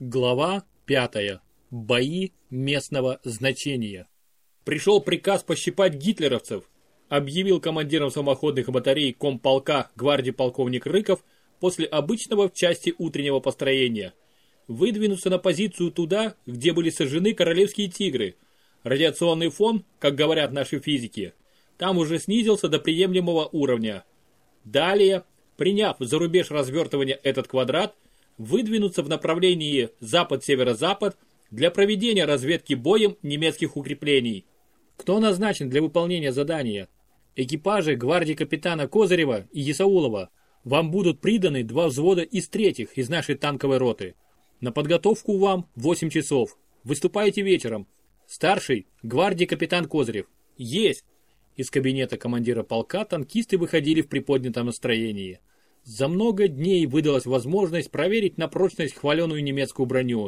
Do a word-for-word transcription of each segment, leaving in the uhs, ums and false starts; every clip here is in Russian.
Глава пятая. Бои местного значения. Пришел приказ пощипать гитлеровцев, объявил командиром самоходных батарей комполка гвардии полковник Рыков после обычного в части утреннего построения. Выдвинуться на позицию туда, где были сожжены королевские тигры. Радиационный фон, как говорят наши физики, там уже снизился до приемлемого уровня. Далее, приняв за рубеж развертывания этот квадрат, выдвинуться в направлении запад-северо-запад для проведения разведки боем немецких укреплений. Кто назначен для выполнения задания? Экипажи гвардии капитана Козырева и Есаулова. Вам будут приданы два взвода из третьих из нашей танковой роты. На подготовку вам восемь часов. Выступаете вечером. Старший гвардии капитан Козырев. Есть! Из кабинета командира полка танкисты выходили в приподнятом настроении. За много дней выдалась возможность проверить на прочность хваленую немецкую броню.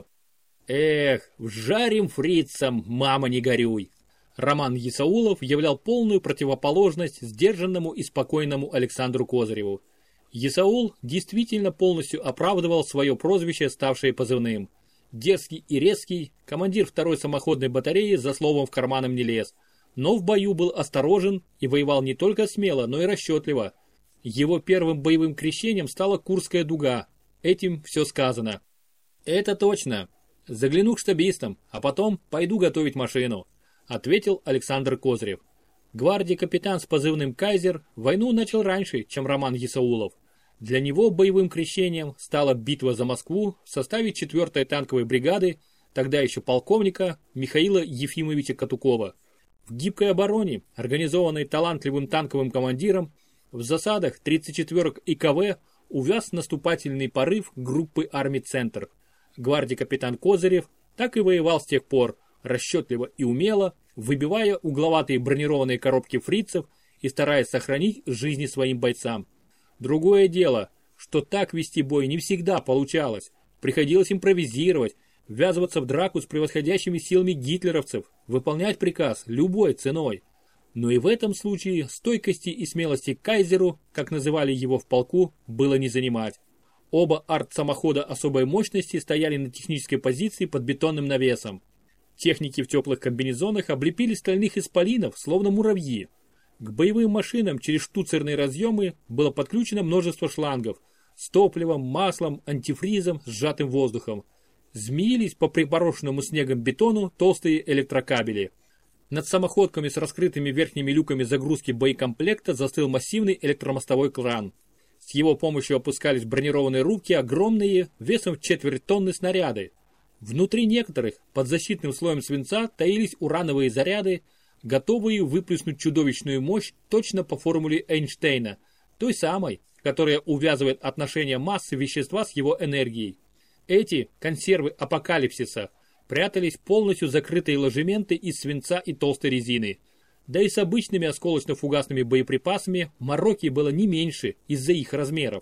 Эх, вжарим фрицам, мама не горюй. Роман Есаулов являл полную противоположность сдержанному и спокойному Александру Козыреву. Есаул действительно полностью оправдывал свое прозвище, ставшее позывным. Дерзкий и резкий, командир второй самоходной батареи за словом в карманам не лез. Но в бою был осторожен и воевал не только смело, но и расчетливо. Его первым боевым крещением стала Курская дуга. Этим все сказано. Это точно. Загляну к штабистам, а потом пойду готовить машину, ответил Александр Козырев. Гвардии капитан с позывным «Кайзер» войну начал раньше, чем Роман Есаулов. Для него боевым крещением стала битва за Москву в составе четвёртой танковой бригады, тогда еще полковника Михаила Ефимовича Катукова. В гибкой обороне, организованной талантливым танковым командиром, в засадах тридцать четвёрок ИКВ увяз наступательный порыв группы армий «Центр». Гвардии капитан Козырев так и воевал с тех пор, расчетливо и умело, выбивая угловатые бронированные коробки фрицев и стараясь сохранить жизни своим бойцам. Другое дело, что так вести бой не всегда получалось, приходилось импровизировать, ввязываться в драку с превосходящими силами гитлеровцев, выполнять приказ любой ценой. Но и в этом случае стойкости и смелости Кайзеру, как называли его в полку, было не занимать. Оба арт-самохода особой мощности стояли на технической позиции под бетонным навесом. Техники в теплых комбинезонах облепили стальных исполинов, словно муравьи. К боевым машинам через штуцерные разъемы было подключено множество шлангов с топливом, маслом, антифризом, сжатым воздухом. Змеились по припорошенному снегом бетону толстые электрокабели. Над самоходками с раскрытыми верхними люками загрузки боекомплекта застыл массивный электромостовой кран. С его помощью опускались в бронированные руки огромные, весом в четверть тонны снаряды. Внутри некоторых, под защитным слоем свинца, таились урановые заряды, готовые выплеснуть чудовищную мощь точно по формуле Эйнштейна, той самой, которая увязывает отношение массы вещества с его энергией. Эти консервы апокалипсиса прятались полностью закрытые ложементы из свинца и толстой резины. Да и с обычными осколочно-фугасными боеприпасами мороки было не меньше из-за их размеров.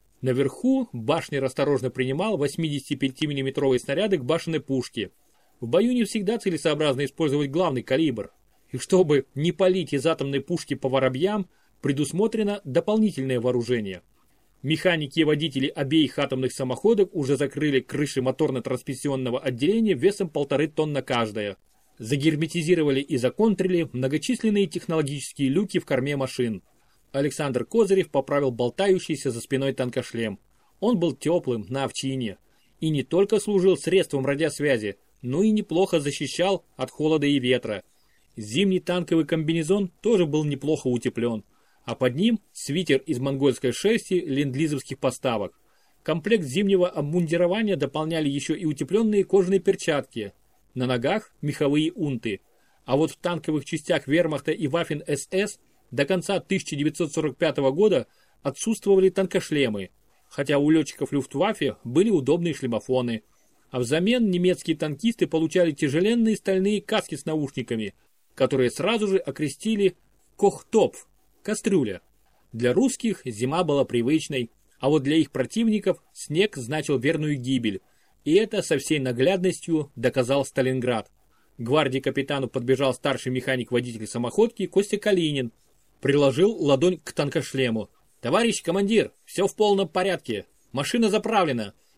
Наверху башнер осторожно принимал восьмидесятипятимиллиметровые снаряды к башенной пушке. В бою не всегда целесообразно использовать главный калибр. И чтобы не палить из атомной пушки по воробьям, предусмотрено дополнительное вооружение. Механики и водители обеих атомных самоходов уже закрыли крыши моторно-трансмиссионного отделения весом полторы тонны каждая. Загерметизировали и законтрили многочисленные технологические люки в корме машин. Александр Козырев поправил болтающийся за спиной танкошлем. Он был теплым, на овчине. И не только служил средством радиосвязи, но и неплохо защищал от холода и ветра. Зимний танковый комбинезон тоже был неплохо утеплен. А под ним свитер из монгольской шерсти ленд-лизовских поставок. Комплект зимнего обмундирования дополняли еще и утепленные кожаные перчатки. На ногах меховые унты. А вот в танковых частях вермахта и Waffen-эс эс до конца тысяча девятьсот сорок пятого года отсутствовали танкошлемы, хотя у летчиков Люфтваффе были удобные шлемофоны. А взамен немецкие танкисты получали тяжеленные стальные каски с наушниками, которые сразу же окрестили «Кохтопф» – кастрюля. Для русских зима была привычной, а вот для их противников снег значил верную гибель. И это со всей наглядностью доказал Сталинград. К гвардии капитану подбежал старший механик-водитель самоходки Костя Калинин. Приложил ладонь к танкошлему. «Товарищ командир, все в полном порядке. Машина заправлена.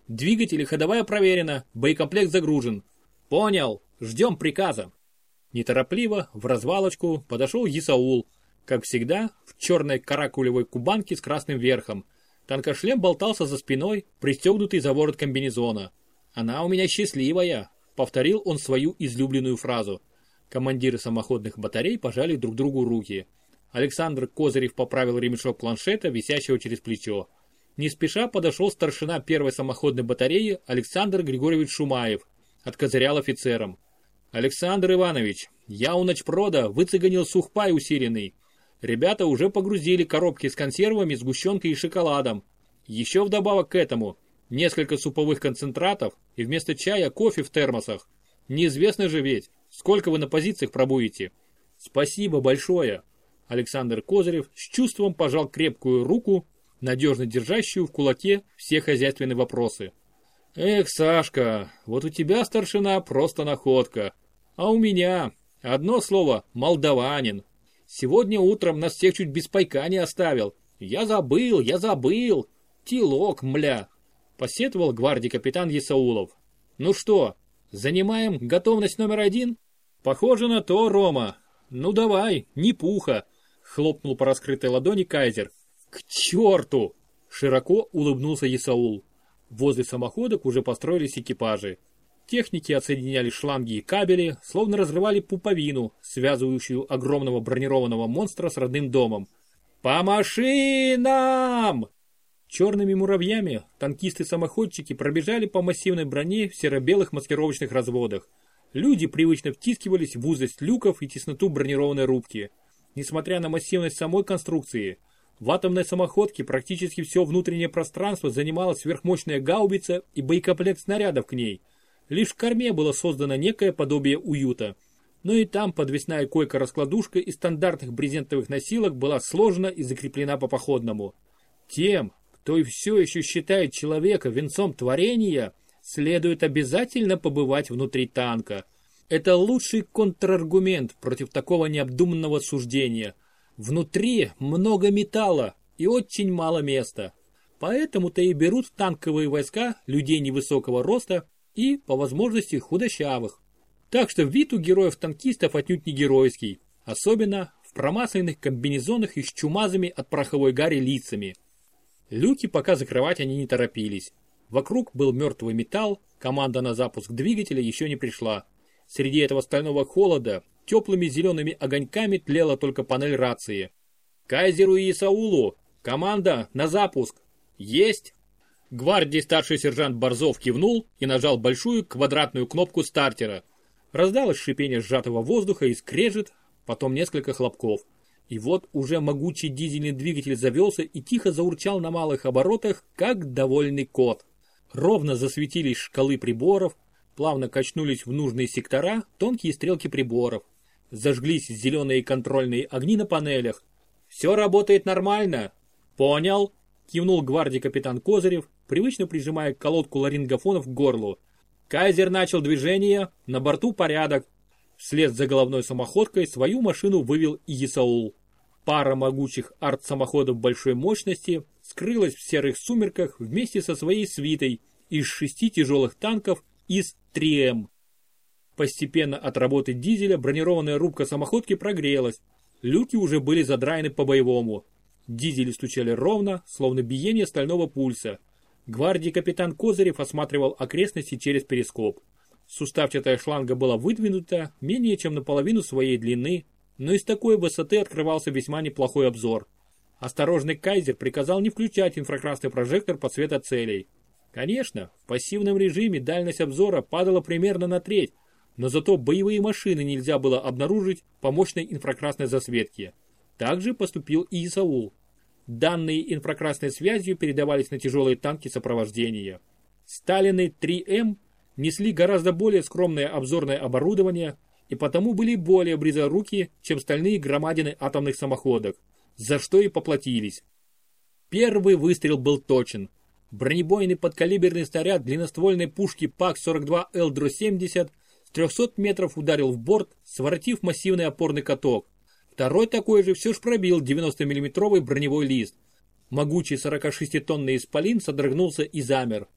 Двигатель и ходовая проверена, боекомплект загружен. Понял, ждем приказа. Неторопливо, в развалочку, подошел Исаул. Как всегда, в черной каракулевой кубанке с красным верхом. Танкошлем болтался за спиной, пристегнутый за ворот комбинезона. «Она у меня счастливая», — повторил он свою излюбленную фразу. Командиры самоходных батарей пожали друг другу руки. Александр Козырев поправил ремешок планшета, висящего через плечо. Не спеша подошел старшина первой самоходной батареи Александр Григорьевич Шумаев, откозырял офицерам. «Александр Иванович, я у ночпрода выцеганил сухпай усиленный. Ребята уже погрузили коробки с консервами, сгущенкой и шоколадом. Еще вдобавок к этому несколько суповых концентратов и вместо чая кофе в термосах. Неизвестно же ведь, сколько вы на позициях пробудете». «Спасибо большое». Александр Козырев с чувством пожал крепкую руку, надежно держащую в кулаке все хозяйственные вопросы. «Эх, Сашка, вот у тебя, старшина, просто находка. А у меня одно слово – молдаванин. Сегодня утром нас всех чуть без пайка не оставил. Я забыл, я забыл. Телок, мля», – посетовал гвардии капитан Исаулов. «Ну что, занимаем готовность номер один?» «Похоже на то, Рома. Ну давай, не пуха», – хлопнул по раскрытой ладони Кайзер. «К черту!» – широко улыбнулся Исаул. Возле самоходок уже построились экипажи. Техники отсоединяли шланги и кабели, словно разрывали пуповину, связывающую огромного бронированного монстра с родным домом. «По машинам!» Черными муравьями танкисты-самоходчики пробежали по массивной броне в серо-белых маскировочных разводах. Люди привычно втискивались в узость люков и тесноту бронированной рубки. Несмотря на массивность самой конструкции, в атомной самоходке практически все внутреннее пространство занимала сверхмощная гаубица и боекомплект снарядов к ней. Лишь в корме было создано некое подобие уюта. Но и там подвесная койка-раскладушка из стандартных брезентовых носилок была сложена и закреплена по походному. Тем, кто и все еще считает человека венцом творения, следует обязательно побывать внутри танка. Это лучший контраргумент против такого необдуманного суждения. Внутри много металла и очень мало места. Поэтому-то и берут в танковые войска людей невысокого роста и, по возможности, худощавых. Так что вид у героев-танкистов отнюдь не геройский, особенно в промасленных комбинезонах и с чумазами от пороховой гари лицами. Люки пока закрывать они не торопились. Вокруг был мертвый металл, команда на запуск двигателя еще не пришла. Среди этого стального холода теплыми зелеными огоньками тлела только панель рации. «Кайзеру и Исаулу! Команда на запуск! Есть!» Гвардии старший сержант Борзов кивнул и нажал большую квадратную кнопку стартера. Раздалось шипение сжатого воздуха и скрежет, потом несколько хлопков. И вот уже могучий дизельный двигатель завелся и тихо заурчал на малых оборотах, как довольный кот. Ровно засветились шкалы приборов, плавно качнулись в нужные сектора тонкие стрелки приборов. Зажглись зеленые контрольные огни на панелях. «Все работает нормально!» «Понял!» — кивнул гвардии капитан Козырев, привычно прижимая колодку ларингофонов к горлу. «Кайзер начал движение, на борту порядок». Вслед за головной самоходкой свою машину вывел и Исаул. Пара могучих арт-самоходов большой мощности скрылась в серых сумерках вместе со своей свитой из шести тяжелых танков ИС три эм. Постепенно от работы дизеля бронированная рубка самоходки прогрелась. Люки уже были задраены по-боевому. Дизели стучали ровно, словно биение стального пульса. Гвардии капитан Козырев осматривал окрестности через перископ. Суставчатая шланга была выдвинута менее чем наполовину своей длины, но из такой высоты открывался весьма неплохой обзор. Осторожный Кайзер приказал не включать инфракрасный прожектор по цвета целей. Конечно, в пассивном режиме дальность обзора падала примерно на треть, но зато боевые машины нельзя было обнаружить по мощной инфракрасной засветке. Так же поступил и Исаул. Данные инфракрасной связью передавались на тяжелые танки сопровождения. Сталины три эм несли гораздо более скромное обзорное оборудование и потому были более близоруки, чем стальные громадины атомных самоходок, за что и поплатились. Первый выстрел был точен. Бронебойный подкалиберный снаряд длинноствольной пушки пак сорок два эл семьдесят с трехсот метров ударил в борт, своротив массивный опорный каток. Второй такой же все ж пробил девяностомиллиметровый броневой лист. Могучий сорокашеститонный исполин содрогнулся и замер.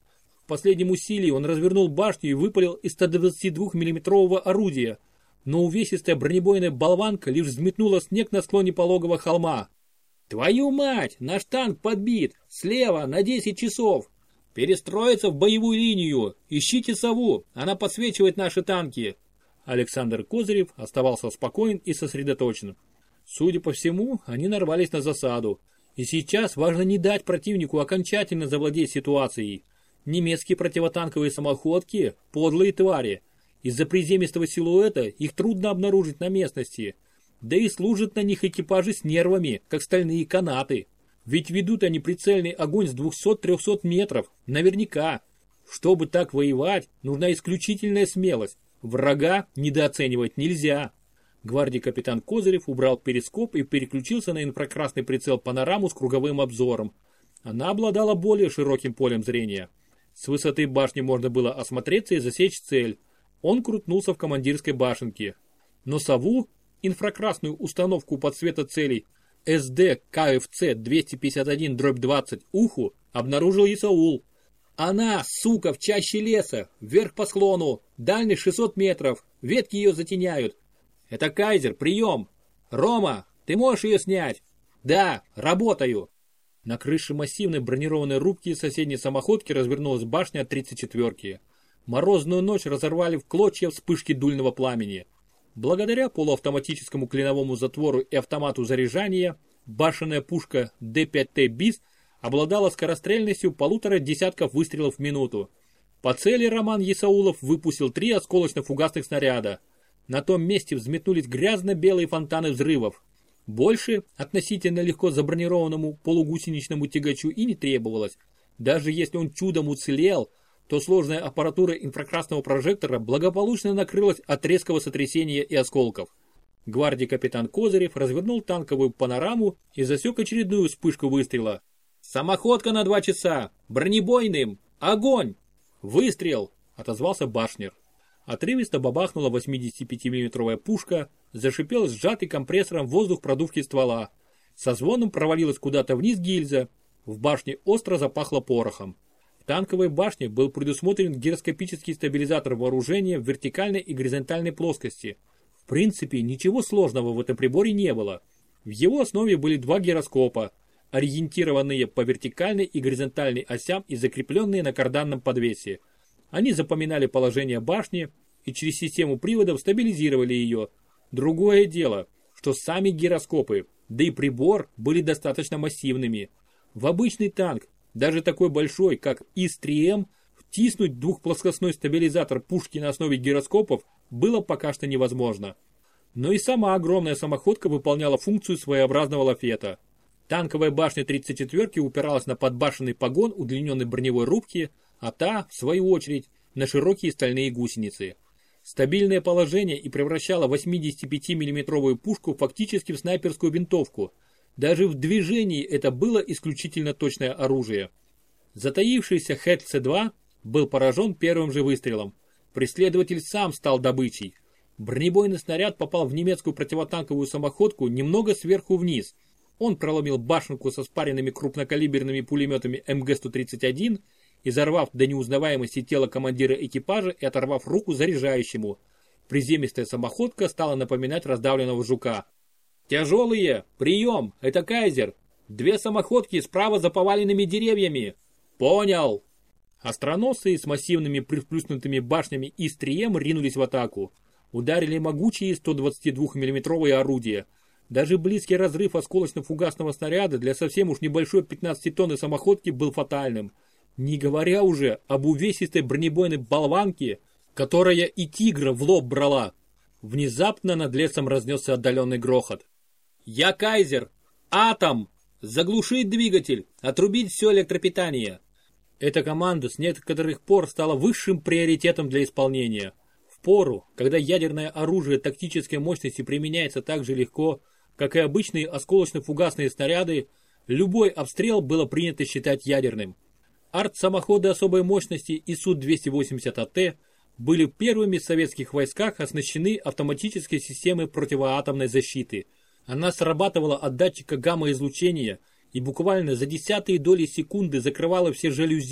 В последнем усилии он развернул башню и выпалил из ста двадцати двух миллиметрового орудия, но увесистая бронебойная болванка лишь взметнула снег на склоне пологого холма. «Твою мать! Наш танк подбит! Слева, на десять часов! Перестроиться в боевую линию! Ищите сову! Она подсвечивает наши танки!» Александр Козырев оставался спокоен и сосредоточен. Судя по всему, они нарвались на засаду. И сейчас важно не дать противнику окончательно завладеть ситуацией. Немецкие противотанковые самоходки – подлые твари. Из-за приземистого силуэта их трудно обнаружить на местности. Да и служат на них экипажи с нервами, как стальные канаты. Ведь ведут они прицельный огонь с двухсот-трехсот метров, наверняка. Чтобы так воевать, нужна исключительная смелость. Врага недооценивать нельзя. Гвардии капитан Козырев убрал перископ и переключился на инфракрасный прицел панораму с круговым обзором. Она обладала более широким полем зрения. С высоты башни можно было осмотреться и засечь цель. Он крутнулся в командирской башенке. Но сову, инфракрасную установку подсвета целей эс дэ ка эф цэ двести пятьдесят один двадцать уху, обнаружил Исаул. Она, сука, в чаще леса, вверх по склону, дальность шестьсот метров, ветки ее затеняют. Это Кайзер, прием. Рома, ты можешь ее снять? Да, работаю. На крыше массивной бронированной рубки соседней самоходки развернулась башня от тридцать четвёрки. Морозную ночь разорвали в клочья вспышки дульного пламени. Благодаря полуавтоматическому клиновому затвору и автомату заряжания, башенная пушка дэ пять тэ БИС обладала скорострельностью полутора десятков выстрелов в минуту. По цели Роман Исаулов выпустил три осколочно-фугасных снаряда. На том месте взметнулись грязно-белые фонтаны взрывов. Больше относительно легко забронированному полугусеничному тягачу и не требовалось. Даже если он чудом уцелел, то сложная аппаратура инфракрасного прожектора благополучно накрылась от резкого сотрясения и осколков. Гвардии капитан Козырев развернул танковую панораму и засек очередную вспышку выстрела. «Самоходка на два часа! Бронебойным! Огонь!» «Выстрел!» — отозвался Башнер. Отрывисто бабахнула восьмидесятипятимиллиметровая пушка, зашипел сжатый компрессором воздух продувки ствола. Со звоном провалилась куда-то вниз гильза. В башне остро запахло порохом. В танковой башне был предусмотрен гироскопический стабилизатор вооружения в вертикальной и горизонтальной плоскости. В принципе, ничего сложного в этом приборе не было. В его основе были два гироскопа, ориентированные по вертикальной и горизонтальной осям и закрепленные на карданном подвесе. Они запоминали положение башни и через систему приводов стабилизировали ее. Другое дело, что сами гироскопы, да и прибор были достаточно массивными. В обычный танк, даже такой большой, как ИС три эм, втиснуть двухплоскостной стабилизатор пушки на основе гироскопов было пока что невозможно. Но и сама огромная самоходка выполняла функцию своеобразного лафета. Танковая башня тридцать четвёрки упиралась на подбашенный погон удлиненной броневой рубки, а та, в свою очередь, на широкие стальные гусеницы. Стабильное положение и превращало восьмидесятипятимиллиметровую пушку фактически в снайперскую винтовку. Даже в движении это было исключительно точное оружие. Затаившийся Хэт Цэ два был поражен первым же выстрелом. Преследователь сам стал добычей. Бронебойный снаряд попал в немецкую противотанковую самоходку немного сверху вниз. Он проломил башенку со спаренными крупнокалиберными пулеметами эм гэ сто тридцать один, изорвав до неузнаваемости тело командира экипажа и оторвав руку заряжающему. Приземистая самоходка стала напоминать раздавленного жука. «Тяжелые! Прием! Это Кайзер! Две самоходки справа за поваленными деревьями!» «Понял!» Остроносые с массивными приплюснутыми башнями ИС три эм ринулись в атаку. Ударили могучие сто двадцатидвухмиллиметровые орудия. Даже близкий разрыв осколочно-фугасного снаряда для совсем уж небольшой пятнадцатитонной самоходки был фатальным. Не говоря уже об увесистой бронебойной болванке, которая и тигра в лоб брала. Внезапно над лесом разнесся отдаленный грохот. «Я Кайзер! Атом! Заглушить двигатель! Отрубить все электропитание!» Эта команда с некоторых пор стала высшим приоритетом для исполнения. В пору, когда ядерное оружие тактической мощности применяется так же легко, как и обычные осколочно-фугасные снаряды, любой обстрел было принято считать ядерным. Арт-самоходы особой мощности и Су двести восемьдесят А Т были первыми в советских войсках оснащены автоматической системой противоатомной защиты. Она срабатывала от датчика гамма-излучения и буквально за десятые доли секунды закрывала все жалюзи,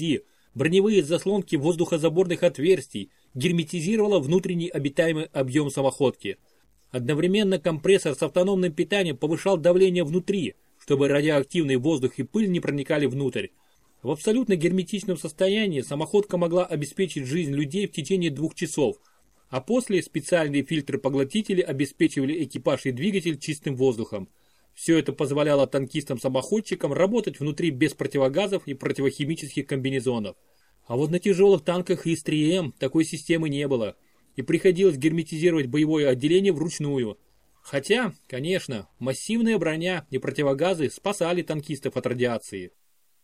броневые заслонки воздухозаборных отверстий, герметизировала внутренний обитаемый объем самоходки. Одновременно компрессор с автономным питанием повышал давление внутри, чтобы радиоактивный воздух и пыль не проникали внутрь. В абсолютно герметичном состоянии самоходка могла обеспечить жизнь людей в течение двух часов, а после специальные фильтры-поглотители обеспечивали экипаж и двигатель чистым воздухом. Все это позволяло танкистам-самоходчикам работать внутри без противогазов и противохимических комбинезонов. А вот на тяжелых танках ИС три эм такой системы не было, и приходилось герметизировать боевое отделение вручную. Хотя, конечно, массивная броня и противогазы спасали танкистов от радиации.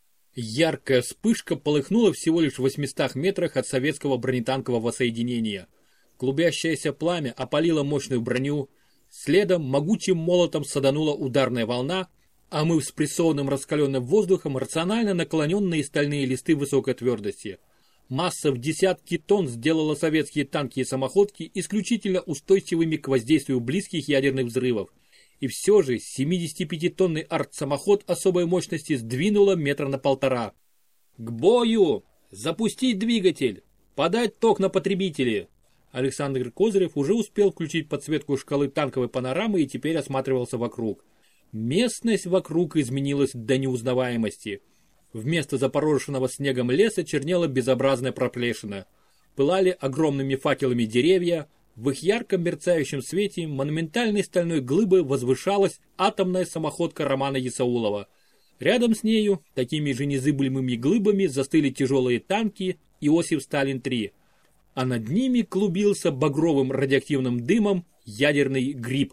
Яркая вспышка полыхнула всего лишь в восьмистах метрах от советского бронетанкового соединения. Клубящееся пламя опалило мощную броню, следом могучим молотом саданула ударная волна, а мы с прессованным раскаленным воздухом рационально наклоненные стальные листы высокой твердости. Масса в десятки тонн сделала советские танки и самоходки исключительно устойчивыми к воздействию близких ядерных взрывов. И все же семидесятипятитонный арт-самоход особой мощности сдвинуло метра на полтора. «К бою! Запустить двигатель! Подать ток на потребители!» Александр Козырев уже успел включить подсветку шкалы танковой панорамы и теперь осматривался вокруг. Местность вокруг изменилась до неузнаваемости. Вместо запорошенного снегом леса чернела безобразная проплешина. Пылали огромными факелами деревья. В их ярком мерцающем свете монументальной стальной глыбой возвышалась атомная самоходка Романа Исаулова. Рядом с нею, такими же незыблемыми глыбами, застыли тяжелые танки Иосиф Сталин-три. А над ними клубился багровым радиоактивным дымом ядерный гриб.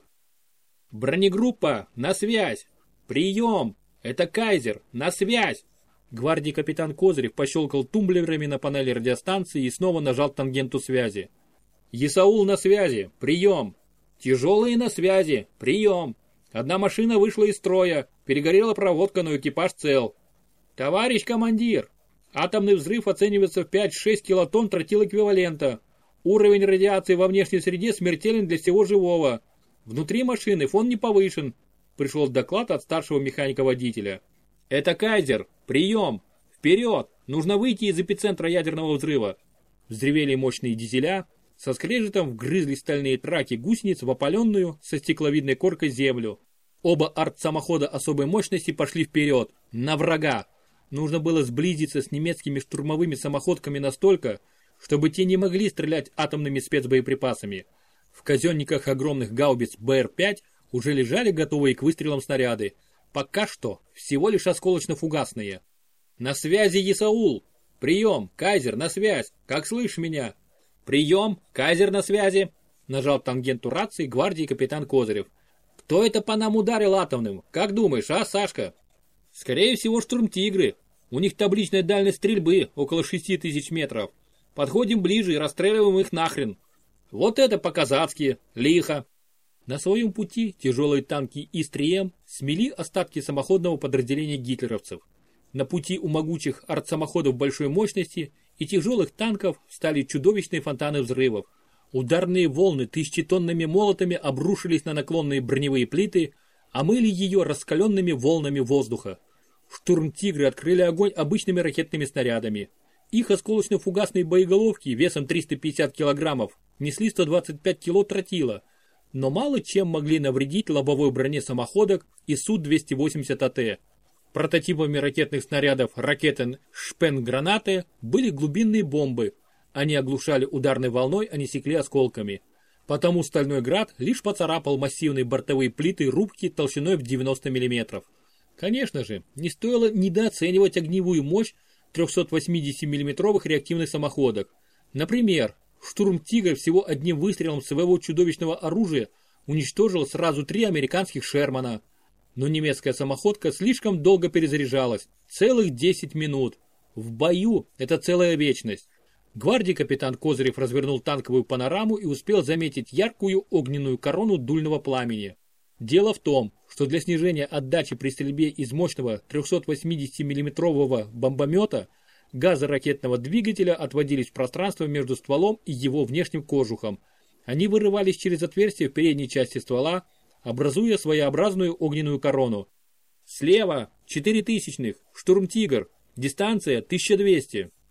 «Бронегруппа, на связь! Прием! Это Кайзер, на связь!» Гвардии капитан Козырев пощелкал тумблерами на панели радиостанции и снова нажал тангенту связи. «Исаул на связи, прием! Тяжелые на связи, прием! Одна машина вышла из строя, перегорела проводка, но экипаж цел. Товарищ командир, атомный взрыв оценивается в пять-шесть килотонн тротилэквивалента. Уровень радиации во внешней среде смертелен для всего живого. Внутри машины фон не повышен», пришел доклад от старшего механика-водителя. «Это Кайзер, прием! Вперед! Нужно выйти из эпицентра ядерного взрыва!» Взревели мощные дизеля, со скрежетом вгрызли стальные траки гусениц в опаленную со стекловидной коркой землю. Оба арт-самохода особой мощности пошли вперед, на врага. Нужно было сблизиться с немецкими штурмовыми самоходками настолько, чтобы те не могли стрелять атомными спецбоеприпасами. В казенниках огромных гаубиц Бэ Эр пять уже лежали готовые к выстрелам снаряды. Пока что всего лишь осколочно-фугасные. «На связи, Исаул! Прием! Кайзер, на связь! Как слышишь меня?» «Прием! Кайзер на связи!» Нажал тангенту рации гвардии капитан Козырев. «Кто это по нам ударил атомным? Как думаешь, а, Сашка?» «Скорее всего, штурмтигры. У них табличная дальность стрельбы около шести тысяч метров. Подходим ближе и расстреливаем их нахрен. Вот это по-казацки, лихо!» На своем пути тяжелые танки ИС три эм смели остатки самоходного подразделения гитлеровцев. На пути у могучих артсамоходов большой мощности и тяжелых танков стали чудовищные фонтаны взрывов. Ударные волны тысячетонными молотами обрушились на наклонные броневые плиты, омыли ее раскаленными волнами воздуха. Штурмтигры открыли огонь обычными ракетными снарядами. Их осколочно-фугасные боеголовки весом триста пятьдесят килограммов несли сто двадцать пять кило тротила, но мало чем могли навредить лобовой броне самоходок и Су двести восемьдесят А Т. Прототипами ракетных снарядов «Ракетен Шпенгранаты» были глубинные бомбы. Они оглушали ударной волной, а не секли осколками. Потому стальной град лишь поцарапал массивные бортовые плиты рубки толщиной в девяносто миллиметров. Конечно же, не стоило недооценивать огневую мощь трехсотвосьмидесятимиллиметровых реактивных самоходок. Например, штурмтигр всего одним выстрелом своего чудовищного оружия уничтожил сразу три американских Шермана. Но немецкая самоходка слишком долго перезаряжалась, целых десять минут. В бою это целая вечность. Гвардии капитан Козырев развернул танковую панораму и успел заметить яркую огненную корону дульного пламени. Дело в том, что для снижения отдачи при стрельбе из мощного трехсотвосьмидесятимиллиметрового бомбомета газы ракетного двигателя отводились в пространство между стволом и его внешним кожухом. Они вырывались через отверстие в передней части ствола, образуя своеобразную огненную корону. Слева четыре тысячных, штурмтигр, дистанция тысяча двести.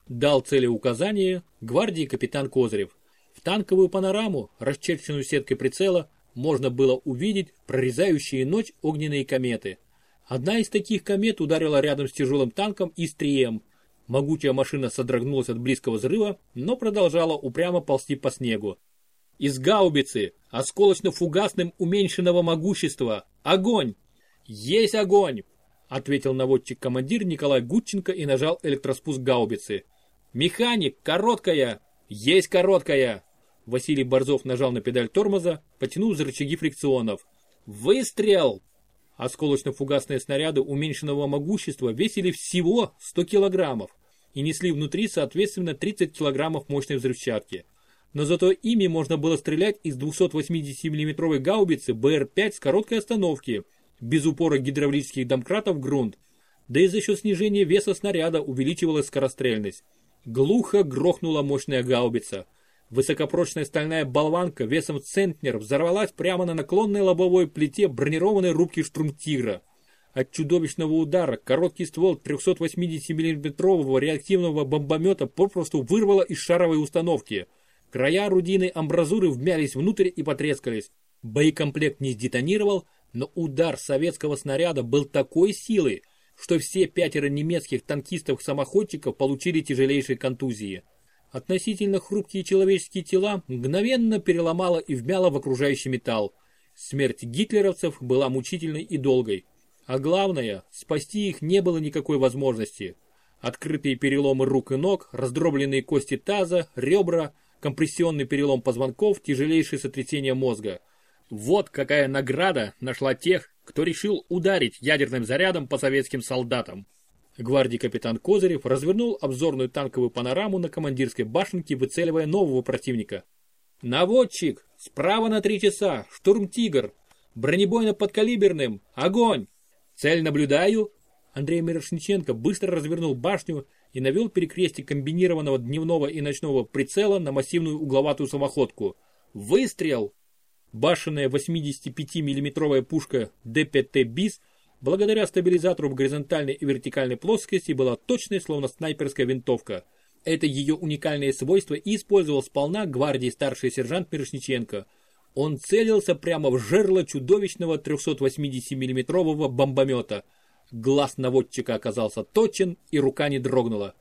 Дал целеуказание гвардии капитан Козырев. В танковую панораму, расчерченную сеткой прицела, можно было увидеть прорезающие ночь огненные кометы. Одна из таких комет ударила рядом с тяжелым танком Ис три эм. Могучая машина содрогнулась от близкого взрыва, но продолжала упрямо ползти по снегу. Из гаубицы, осколочно-фугасным уменьшенного могущества, огонь! Есть огонь! Ответил наводчик-командир Николай Гудченко и нажал электроспуск гаубицы. Механик, короткая! Есть короткая! Василий Борзов нажал на педаль тормоза, потянул за рычаги фрикционов. Выстрел! Осколочно-фугасные снаряды уменьшенного могущества весили всего сто килограммов и несли внутри соответственно тридцать килограммов мощной взрывчатки. Но зато ими можно было стрелять из двухсотвосьмидесятимиллиметровой гаубицы Бэ Эр пять с короткой остановки, без упора гидравлических домкратов в грунт. Да и за счет снижения веса снаряда увеличивалась скорострельность. Глухо грохнула мощная гаубица. Высокопрочная стальная болванка весом в центнер взорвалась прямо на наклонной лобовой плите бронированной рубки штурмтигра. От чудовищного удара короткий ствол трехсотвосьмидесятимиллиметрового реактивного бомбомета попросту вырвало из шаровой установки. Края орудийной амбразуры вмялись внутрь и потрескались. Боекомплект не сдетонировал, но удар советского снаряда был такой силы, что все пятеро немецких танкистов-самоходчиков получили тяжелейшие контузии. Относительно хрупкие человеческие тела мгновенно переломало и вмяло в окружающий металл. Смерть гитлеровцев была мучительной и долгой. А главное, спасти их не было никакой возможности. Открытые переломы рук и ног, раздробленные кости таза, ребра, компрессионный перелом позвонков, тяжелейшее сотрясение мозга. Вот какая награда нашла тех, кто решил ударить ядерным зарядом по советским солдатам. Гвардии капитан Козырев развернул обзорную танковую панораму на командирской башенке, выцеливая нового противника. «Наводчик! Справа на три часа! Штурм-тигр! Бронебойно-подкалиберным! Огонь! Цель наблюдаю!» Андрей Мирошниченко быстро развернул башню и навел перекрестие комбинированного дневного и ночного прицела на массивную угловатую самоходку. «Выстрел!» Башенная восьмидесятипятимиллиметровая пушка Дэ пять Тэ БИС благодаря стабилизатору в горизонтальной и вертикальной плоскости была точной, словно снайперская винтовка. Это ее уникальное свойство и использовал сполна гвардии старший сержант Мирошниченко. Он целился прямо в жерло чудовищного трехсотвосьмидесятимиллиметрового бомбомета. Глаз наводчика оказался точен, и рука не дрогнула.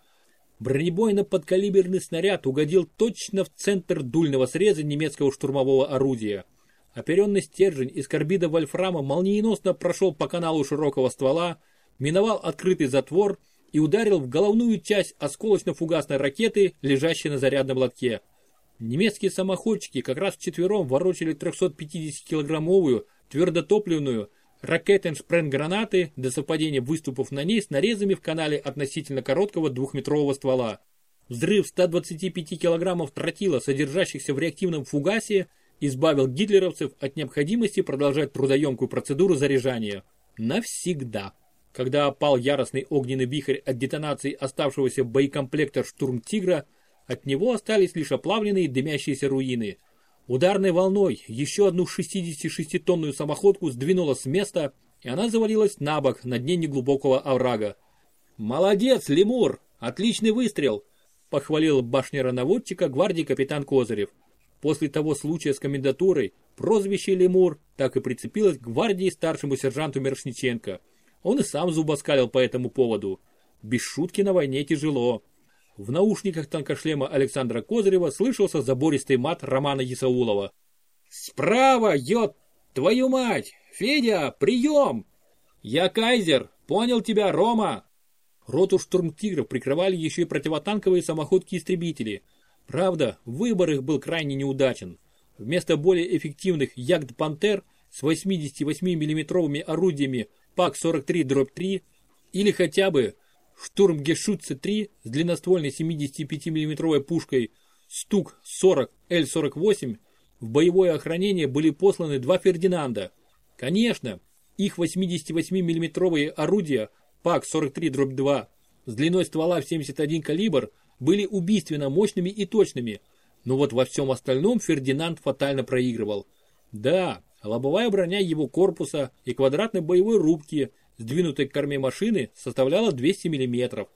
Бронебойно-подкалиберный снаряд угодил точно в центр дульного среза немецкого штурмового орудия. Оперенный стержень из карбида вольфрама молниеносно прошел по каналу широкого ствола, миновал открытый затвор и ударил в головную часть осколочно-фугасной ракеты, лежащей на зарядном лотке. Немецкие самоходчики как раз вчетвером ворочали трехсотпятидесятикилограммовую твердотопливную ракетеншпренггранаты до совпадения выступов на ней с нарезами в канале относительно короткого двухметрового ствола. Взрыв ста двадцати пяти килограммов тротила, содержащихся в реактивном фугасе, избавил гитлеровцев от необходимости продолжать трудоемкую процедуру заряжания. Навсегда. Когда опал яростный огненный вихрь от детонации оставшегося боекомплекта штурмтигра, от него остались лишь оплавленные дымящиеся руины. Ударной волной еще одну шестидесятишеститонную самоходку сдвинуло с места, и она завалилась на бок на дне неглубокого оврага. «Молодец, лемур! Отличный выстрел!» — похвалил башнера-наводчика гвардии капитан Козырев. После того случая с комендатурой прозвище «Лемур» так и прицепилось к гвардии старшему сержанту Мирошниченко. Он и сам зубоскалил по этому поводу. Без шутки на войне тяжело. В наушниках танкошлема Александра Козырева слышался забористый мат Романа Исаулова. «Справа, ёт, твою мать! Федя, прием! Я Кайзер, понял тебя, Рома!» Роту штурмтигров прикрывали еще и противотанковые самоходки-истребители. Правда, выбор их был крайне неудачен. Вместо более эффективных Ягд-Пантер с восьмидесятивосьмимиллиметровыми орудиями Пак сорок три дробь три или хотя бы Штурмгешутце три с длинноствольной семидесятипятимиллиметровой пушкой Стук сорок Л сорок восемь в боевое охранение были посланы два Фердинанда. Конечно, их восьмидесятивосьмимиллиметровые орудия Пак сорок три дробь два с длиной ствола в семьдесят один калибр были убийственно мощными и точными, но вот во всем остальном Фердинанд фатально проигрывал. Да, лобовая броня его корпуса и квадратной боевой рубки, сдвинутой к корме машины, составляла двести миллиметров.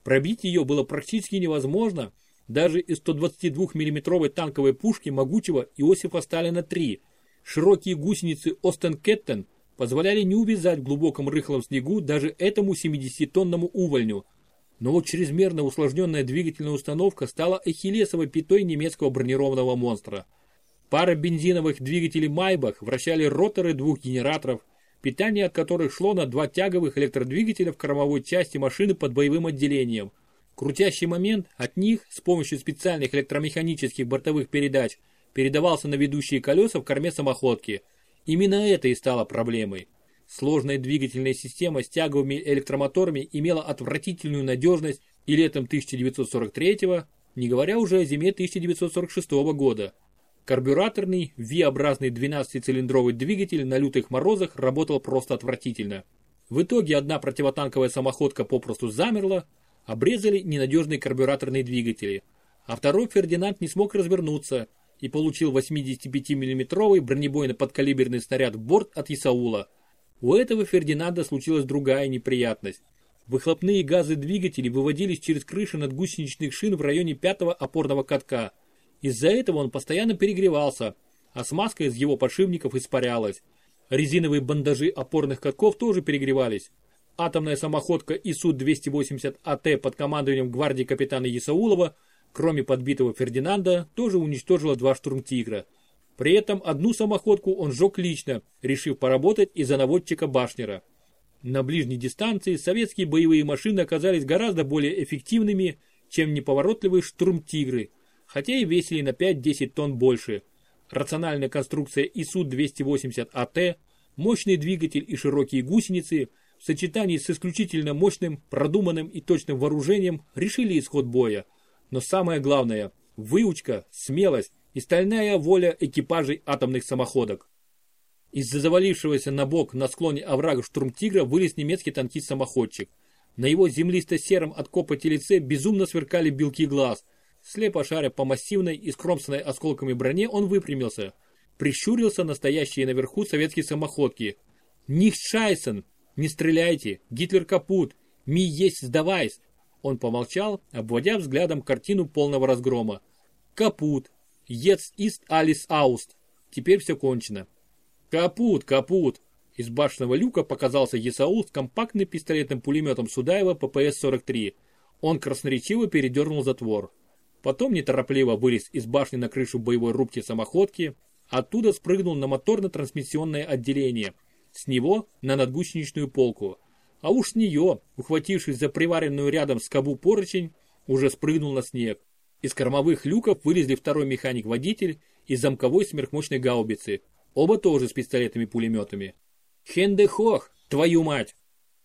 Пробить ее было практически невозможно даже из сто двадцатидвухмиллиметровой танковой пушки могучего Иосифа Сталина-три. Широкие гусеницы Остен-Кеттен позволяли не увязать в глубоком рыхлом снегу даже этому семидесятитонному увольню. Но вот чрезмерно усложненная двигательная установка стала ахиллесовой пятой немецкого бронированного монстра. Пара бензиновых двигателей Майбах вращали роторы двух генераторов, питание от которых шло на два тяговых электродвигателя в кормовой части машины под боевым отделением. Крутящий момент от них с помощью специальных электромеханических бортовых передач передавался на ведущие колеса в корме самоходки. Именно это и стало проблемой. Сложная двигательная система с тяговыми электромоторами имела отвратительную надежность и летом тысяча девятьсот сорок третьего, не говоря уже о зиме тысяча девятьсот сорок шестого года. Карбюраторный V-образный двенадцатицилиндровый двигатель на лютых морозах работал просто отвратительно. В итоге одна противотанковая самоходка попросту замерла, обрезали ненадежные карбюраторные двигатели, а второй Фердинанд не смог развернуться и получил восьмидесятипятимиллиметровый бронебойно-подкалиберный снаряд в борт от Исаула. У этого Фердинанда случилась другая неприятность. Выхлопные газы двигателей выводились через крыши над гусеничных шин в районе пятого опорного катка. Из-за этого он постоянно перегревался, а смазка из его подшипников испарялась. Резиновые бандажи опорных катков тоже перегревались. Атомная самоходка ИСУ двести восемьдесят АТ под командованием гвардии капитана Исаулова, кроме подбитого Фердинанда, тоже уничтожила два штурмтигра. При этом одну самоходку он сжег лично, решив поработать из-за наводчика Башнера. На ближней дистанции советские боевые машины оказались гораздо более эффективными, чем неповоротливые штурмтигры, хотя и весили на пять-десять тонн больше. Рациональная конструкция ИСУ двести восемьдесят АТ, мощный двигатель и широкие гусеницы в сочетании с исключительно мощным, продуманным и точным вооружением решили исход боя. Но самое главное – выучка, смелость и стальная воля экипажей атомных самоходок. Из-за завалившегося на бок на склоне оврага штурмтигра вылез немецкий танкист-самоходчик. На его землисто-сером от копоти лице безумно сверкали белки глаз. Слепо шаря по массивной и скромсанной осколками броне, он выпрямился. Прищурился на стоящие наверху советские самоходки. «Нихт шайсен! Не стреляйте! Гитлер капут! Ми есть сдавайс!» Он помолчал, обводя взглядом картину полного разгрома. «Капут! Ец ист алис ауст! Теперь все кончено!» «Капут! Капут!» Из башенного люка показался Исаул с компактным пистолетным пулеметом Судаева ППС сорок три. Он красноречиво передернул затвор. Потом неторопливо вылез из башни на крышу боевой рубки самоходки, оттуда спрыгнул на моторно-трансмиссионное отделение, с него на надгусеничную полку, а уж с нее, ухватившись за приваренную рядом скобу поручень, уже спрыгнул на снег. Из кормовых люков вылезли второй механик-водитель и замковой сверхмощной гаубицы, оба тоже с пистолетами-пулеметами. «Хенде-хох, твою мать!»